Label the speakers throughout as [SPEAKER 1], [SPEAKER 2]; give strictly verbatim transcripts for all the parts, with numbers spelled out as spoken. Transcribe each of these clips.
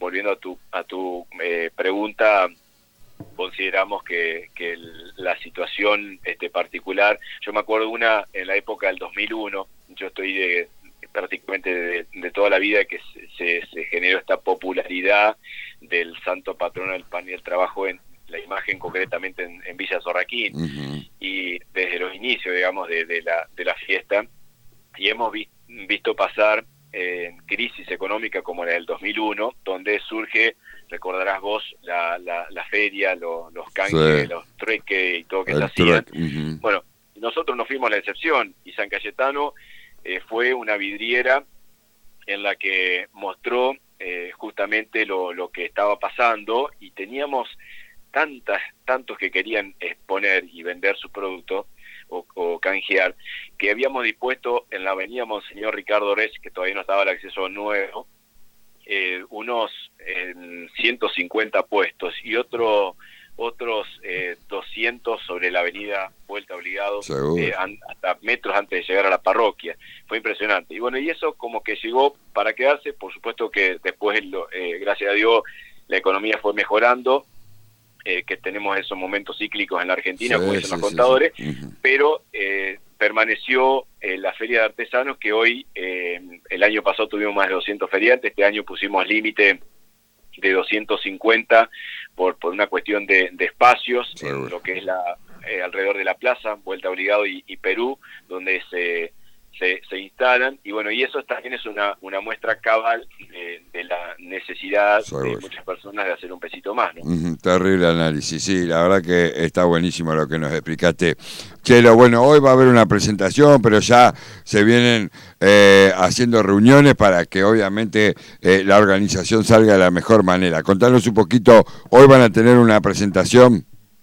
[SPEAKER 1] volviendo a tu a tu eh, pregunta, consideramos que, que el, la situación este particular, yo me acuerdo una en la época del dos mil uno, yo estoy de prácticamente de, de toda la vida que se, se, se generó esta popularidad del santo patrono del pan y el trabajo, en la imagen concretamente en, en Villa Zorraquín, uh-huh. y desde los inicios, digamos, de, de, la, de la fiesta, y hemos vi, visto pasar en eh, crisis económica como la del dos mil uno, donde surge, recordarás vos, la, la, la feria, lo, los canjes, sí. los trueques y todo que el se hacían. Uh-huh. Bueno, nosotros no fuimos la excepción, y San Cayetano eh, fue una vidriera en la que mostró eh, justamente lo, lo que estaba pasando, y teníamos tantas, tantos que querían exponer y vender su producto o, o canjear, que habíamos dispuesto en la avenida Monseñor Ricardo Ores, que todavía no estaba el acceso nuevo, eh, unos eh, ciento cincuenta puestos y otro, otros eh, doscientos sobre la avenida Vuelta Obligado, eh, an, hasta metros antes de llegar a la parroquia. Fue impresionante. Y bueno, y eso como que llegó para quedarse. Por supuesto que después, eh, gracias a Dios, la economía fue mejorando, eh, que tenemos esos momentos cíclicos en la Argentina, sí, como dicen sí, los contadores, sí, sí. Uh-huh. Pero eh, permaneció eh, la Feria de Artesanos, que hoy, eh, el año pasado tuvimos más de doscientos feriantes, este año pusimos límite de doscientos cincuenta por por una cuestión de, de espacios, sí, en lo que es la eh, alrededor de la plaza, Vuelta Obligado y, y Perú, donde se, se se instalan, y bueno, y eso también es una una muestra cabal de, de la necesidad sí, de muchas personas de hacer un pesito más, ¿no?
[SPEAKER 2] Uh-huh, terrible análisis, sí, la verdad que está buenísimo lo que nos explicaste. Chelo, bueno, hoy va a haber una presentación, pero ya se vienen eh, haciendo reuniones para que obviamente eh, la organización salga de la mejor manera. Contanos un poquito, hoy van a tener una presentación.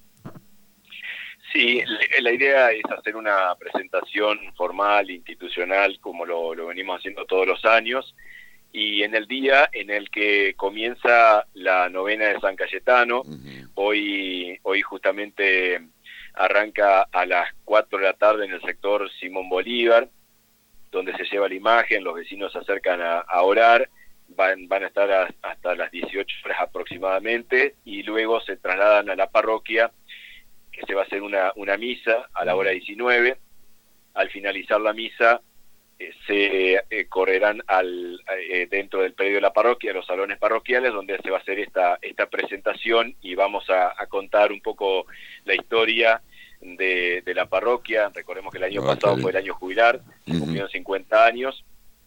[SPEAKER 1] Sí, la idea es hacer una presentación formal, institucional, como lo, lo venimos haciendo todos los años, y en el día en el que comienza la novena de San Cayetano, uh-huh. hoy, hoy justamente arranca a las cuatro de la tarde en el sector Simón Bolívar, donde se lleva la imagen, los vecinos se acercan a, a orar, van, van a estar a, hasta las dieciocho horas aproximadamente, y luego se trasladan a la parroquia, que se va a hacer una, una misa a la hora diecinueve. Al finalizar la misa, eh, se eh, correrán al eh, dentro del predio de la parroquia, los salones parroquiales, donde se va a hacer esta esta presentación, y vamos a, a contar un poco la historia de, de la parroquia. Recordemos que el año okay. pasado fue el año jubilar, se uh-huh. cumplieron cincuenta años,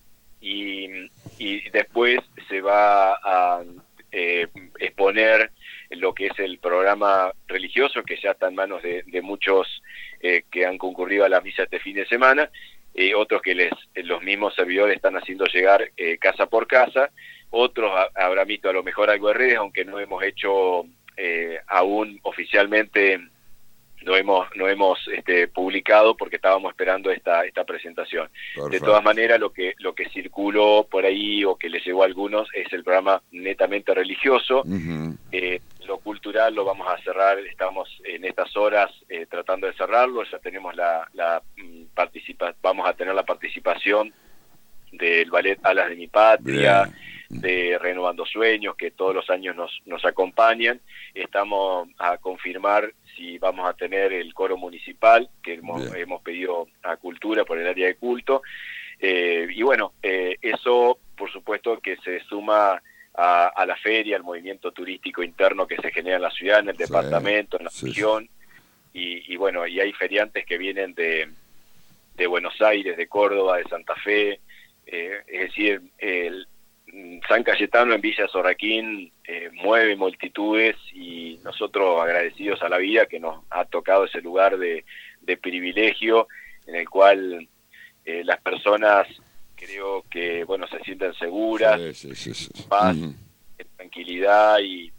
[SPEAKER 1] y, y después se va a eh, exponer lo que es el programa religioso, que ya está en manos de, de muchos eh, que han concurrido a la misa este fin de semana, eh, otros que les los mismos servidores están haciendo llegar eh, casa por casa, otros ha, habrán visto a lo mejor algo de redes, aunque no hemos hecho eh, aún oficialmente, no hemos no hemos este, publicado, porque estábamos esperando esta esta presentación. Perfecto. De todas maneras, lo que lo que circuló por ahí o que les llegó a algunos es el programa netamente religioso. Uh-huh. eh, lo cultural lo vamos a cerrar, estamos en estas horas eh, tratando de cerrarlo, ya tenemos la, la participa vamos a tener la participación del ballet Alas de mi Patria, bien, de Renovando Sueños, que todos los años nos, nos acompañan. Estamos a confirmar si vamos a tener el coro municipal, que hemos, hemos pedido a Cultura por el área de culto, eh, y bueno, eh, eso por supuesto que se suma a, a la feria, al movimiento turístico interno que se genera en la ciudad, en el sí, departamento, en la sí, región, sí. y, y bueno, y hay feriantes que vienen de, de Buenos Aires, de Córdoba, de Santa Fe, eh, es decir, el San Cayetano en Villa Zorraquín eh, mueve multitudes, y nosotros agradecidos a la vida que nos ha tocado ese lugar de, de privilegio en el cual eh, las personas creo que bueno se sienten seguras, sí, sí, sí, sí. paz, uh-huh. tranquilidad, y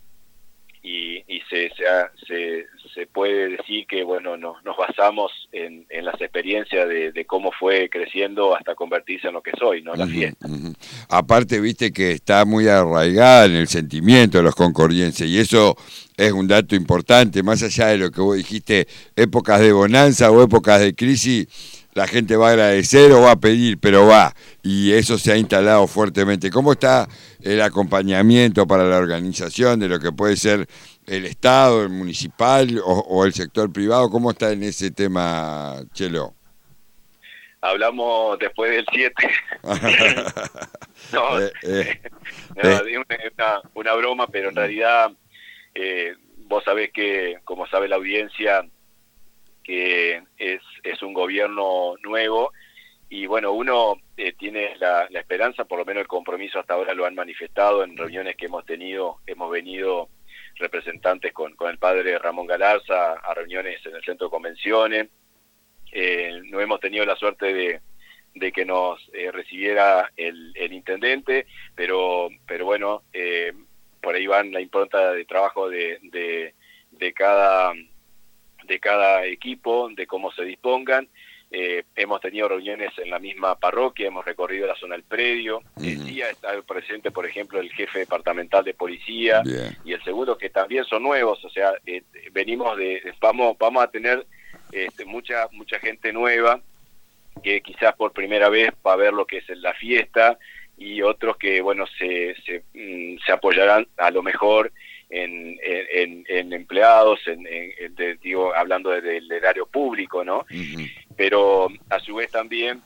[SPEAKER 1] y, y se, se se se puede decir que bueno nos, nos basamos en, en las experiencias de, de cómo fue creciendo hasta convertirse en lo que soy, ¿no? La uh-huh, fiesta.
[SPEAKER 2] Uh-huh. Aparte, viste que está muy arraigada en el sentimiento de los concordienses, y eso es un dato importante, más allá de lo que vos dijiste, épocas de bonanza o épocas de crisis. la gente va a agradecer o va a pedir, pero va, y eso se ha instalado fuertemente. ¿Cómo está el acompañamiento para la organización de lo que puede ser el Estado, el municipal o, o el sector privado? ¿Cómo está en ese tema, Chelo?
[SPEAKER 1] Hablamos después del siete. no,
[SPEAKER 2] eh, eh,
[SPEAKER 1] no
[SPEAKER 2] eh.
[SPEAKER 1] una, una broma, pero en realidad eh, vos sabés que, como sabe la audiencia, que es, es un gobierno nuevo y bueno, uno eh, tiene la, la esperanza, por lo menos el compromiso hasta ahora lo han manifestado en reuniones que hemos tenido, hemos venido representantes con, con el padre Ramón Galarza a reuniones en el centro de convenciones. Eh, no hemos tenido la suerte de, de que nos eh, recibiera el, el intendente, pero pero bueno, eh, por ahí van la impronta de trabajo de, de, de cada de cada equipo, de cómo se dispongan. Eh, hemos tenido reuniones en la misma parroquia, hemos recorrido la zona del predio. Uh-huh. El día está presente, por ejemplo, el jefe departamental de policía. Bien. Y el segundo, que también son nuevos, o sea, eh, venimos de, vamos, vamos a tener Este, mucha mucha gente nueva que quizás por primera vez va a ver lo que es la fiesta y otros que bueno se se, se apoyarán a lo mejor en, en, en empleados en, en de, digo hablando del erario público, ¿no? Uh-huh. Pero a su vez también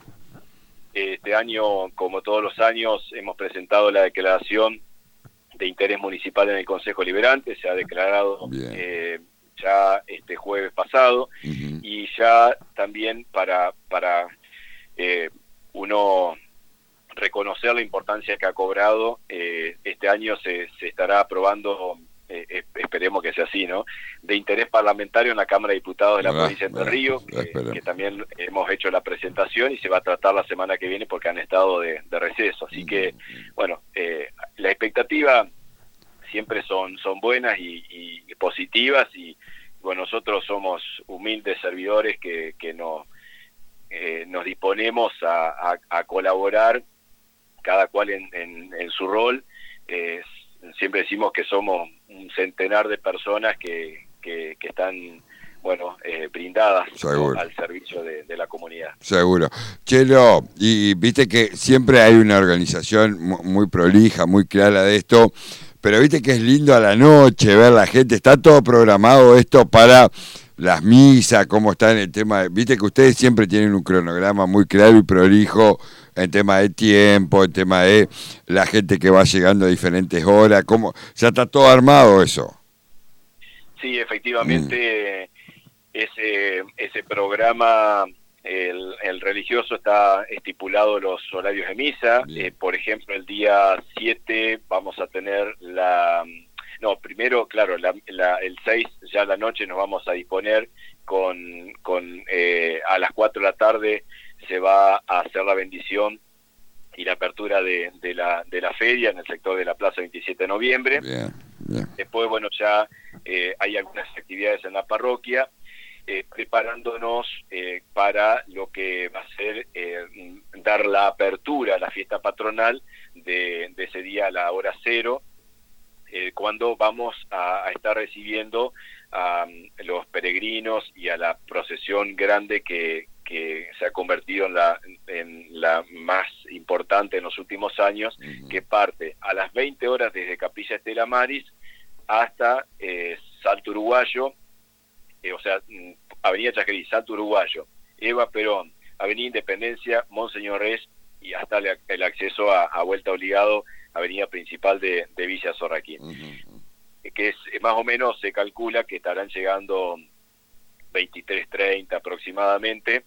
[SPEAKER 1] este año, como todos los años, hemos presentado la declaración de interés municipal en el Consejo Liberante. Se ha declarado eh, ya este jueves pasado. Uh-huh. Y ya también para para eh, uno reconocer la importancia que ha cobrado, eh, este año se, se estará aprobando, eh, esperemos que sea así, ¿no?, de interés parlamentario en la Cámara de Diputados de la ah, provincia de Entre Ríos, que, que también hemos hecho la presentación y se va a tratar la semana que viene porque han estado de, de receso. Así uh-huh. que, bueno, eh, la expectativa siempre son, son buenas y, y positivas y bueno, nosotros somos humildes servidores que, que no, eh, nos disponemos a, a, a colaborar, cada cual en, en, en su rol. Eh, siempre decimos que somos un centenar de personas que, que, que están, bueno, eh, brindadas, ¿no?, al servicio de, de la comunidad.
[SPEAKER 2] Seguro. Chelo, y viste que siempre hay una organización muy prolija, muy clara de esto. Pero viste que es lindo a la noche ver la gente, está todo programado esto para las misas, cómo está en el tema, de, viste que ustedes siempre tienen un cronograma muy claro y prolijo en tema de tiempo, en tema de la gente que va llegando a diferentes horas, cómo, ya está todo armado eso.
[SPEAKER 1] Sí, efectivamente, mm. ese, ese programa... El, el religioso está estipulado los horarios de misa. Eh, por ejemplo, el día siete vamos a tener la... No, primero, claro, la, la, el seis ya a la noche nos vamos a disponer con... con eh, a las cuatro de la tarde se va a hacer la bendición y la apertura de, de, la, de la feria en el sector de la Plaza veintisiete de noviembre. Bien, bien. Después, bueno, ya eh, hay algunas actividades en la parroquia. Eh, preparándonos eh, para lo que va a ser eh, dar la apertura a la fiesta patronal de, de ese día a la hora cero, eh, cuando vamos a, a estar recibiendo a um, los peregrinos y a la procesión grande que, que se ha convertido en la, en la más importante en los últimos años, uh-huh. que parte a las veinte horas desde Capilla Estela Maris hasta eh, Salto Uruguayo, Eh, o sea, Avenida Chacarí, Salto Uruguayo, Eva Perón, Avenida Independencia, Monseñor Reyes y hasta el, el acceso a, a Vuelta Obligado, Avenida Principal de, de Villa Sorraquín. Uh-huh. Que es más o menos, se calcula que estarán llegando veintitrés treinta aproximadamente.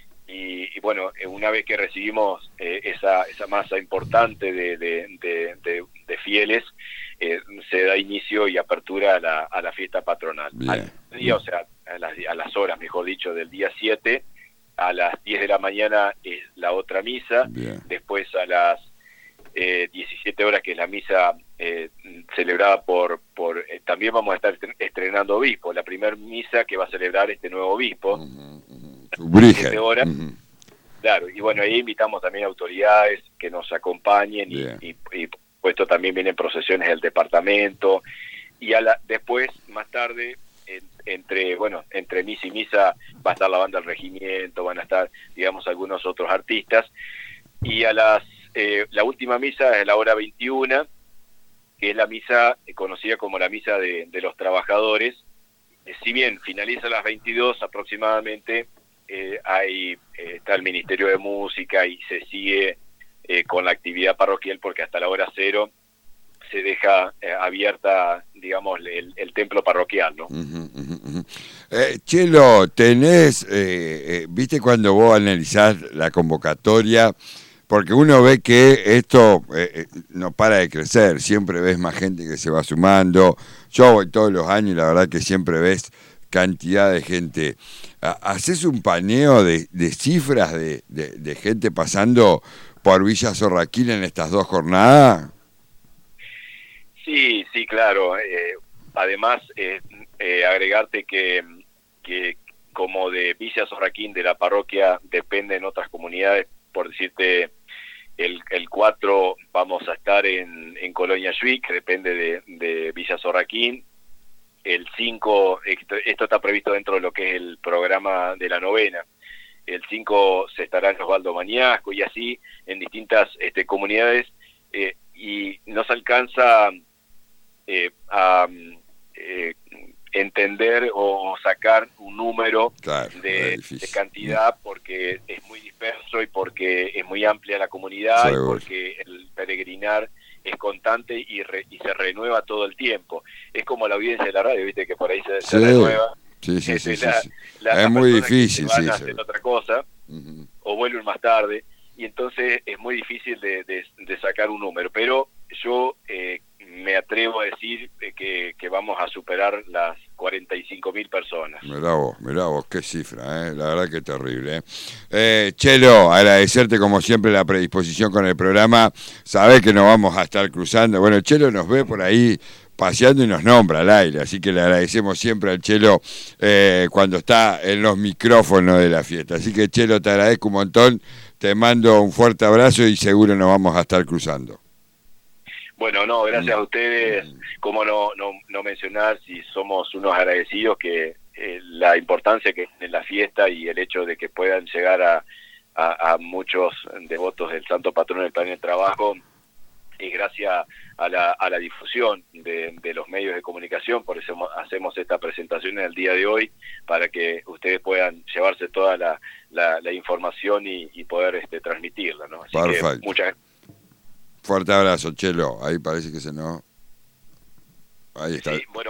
[SPEAKER 1] Y, y bueno, una vez que recibimos eh, esa, esa masa importante de, de, de, de, de fieles, eh, se da inicio y apertura a la, a la fiesta patronal. Al día, o sea, a las, a las horas, mejor dicho, del día siete, a las diez de la mañana es la otra misa. Bien. Después a las eh, diecisiete horas, que es la misa eh, celebrada por... por eh, también vamos a estar estrenando obispo, la primer misa que va a celebrar este nuevo obispo. Uh-huh, uh-huh. diecisiete horas. Uh-huh. Claro, y bueno, ahí invitamos también a autoridades que nos acompañen y, y, y puesto también vienen procesiones del departamento y a la, después, más tarde, en, entre, bueno, entre misa y misa va a estar la banda del regimiento, van a estar, digamos, algunos otros artistas. Y a las, eh, la última misa es la hora veintiuna, que es la misa conocida como la misa de, de los trabajadores. Eh, si bien finaliza a las veintidós aproximadamente, eh, hay, eh, está el Ministerio de Música y se sigue eh, con la actividad parroquial, porque hasta la hora cero se deja eh, abierta, digamos, el, el templo parroquial, ¿no?
[SPEAKER 2] Uh-huh, uh-huh, uh-huh. Eh, Chelo, tenés, eh, eh, viste cuando vos analizás la convocatoria, porque uno ve que esto eh, no para de crecer, siempre ves más gente que se va sumando. Yo voy todos los años y la verdad que siempre ves cantidad de gente. ¿Haces un paneo de, de cifras de, de, de gente pasando por Villa Zorraquín en estas dos jornadas?
[SPEAKER 1] Sí, sí, claro. Eh, además, eh, eh, agregarte que, que como de Villa Zorraquín, de la parroquia, dependen otras comunidades. Por decirte, el, el cuatro vamos a estar en, en Colonia Lluic, que depende de, de Villa Zorraquín. El cinco, esto, esto está previsto dentro de lo que es el programa de la novena. El cinco se estará en Osvaldo Mañasco, y así en distintas este, comunidades, eh, y nos alcanza eh, a eh, entender o sacar un número
[SPEAKER 2] claro,
[SPEAKER 1] de, de cantidad, porque es muy disperso y porque es muy amplia la comunidad. Seguro. Y porque el peregrinar es constante y, re, y se renueva todo el tiempo. Es como la audiencia de la radio, viste, que por ahí se,
[SPEAKER 2] sí.
[SPEAKER 1] se renueva.
[SPEAKER 2] Sí, sí, sí,
[SPEAKER 1] la,
[SPEAKER 2] sí, sí.
[SPEAKER 1] La,
[SPEAKER 2] es muy difícil,
[SPEAKER 1] van
[SPEAKER 2] sí,
[SPEAKER 1] a hacer otra cosa, uh-huh. o vuelven más tarde, y entonces es muy difícil de, de, de sacar un número. Pero yo eh, me atrevo a decir que, que vamos a superar las cuarenta y cinco mil personas.
[SPEAKER 2] Mirá vos, mirá vos, qué cifra, ¿eh? La verdad que es terrible. ¿eh? Eh, Chelo, agradecerte como siempre la predisposición con el programa. Sabés que nos vamos a estar cruzando. Bueno, Chelo nos ve por ahí paseando y nos nombra al aire, así que le agradecemos siempre al Chelo eh, cuando está en los micrófonos de la fiesta. Así que, Chelo, te agradezco un montón, te mando un fuerte abrazo y seguro nos vamos a estar cruzando.
[SPEAKER 1] Bueno, no, gracias a ustedes. Cómo no, no, no mencionar, si somos unos agradecidos, que eh, la importancia que tiene la fiesta y el hecho de que puedan llegar a, a, a muchos devotos del Santo Patrón del Plan del Trabajo, y gracias a la, a la difusión de, de los medios de comunicación. Por eso hacemos esta presentación en el día de hoy, para que ustedes puedan llevarse toda la, la, la información y, y poder este, transmitirla, ¿no? Así
[SPEAKER 2] Perfecto.
[SPEAKER 1] Que muchas
[SPEAKER 2] Fuerte abrazo, Chelo. Ahí parece que se nos... Ahí está.
[SPEAKER 1] Sí, bueno.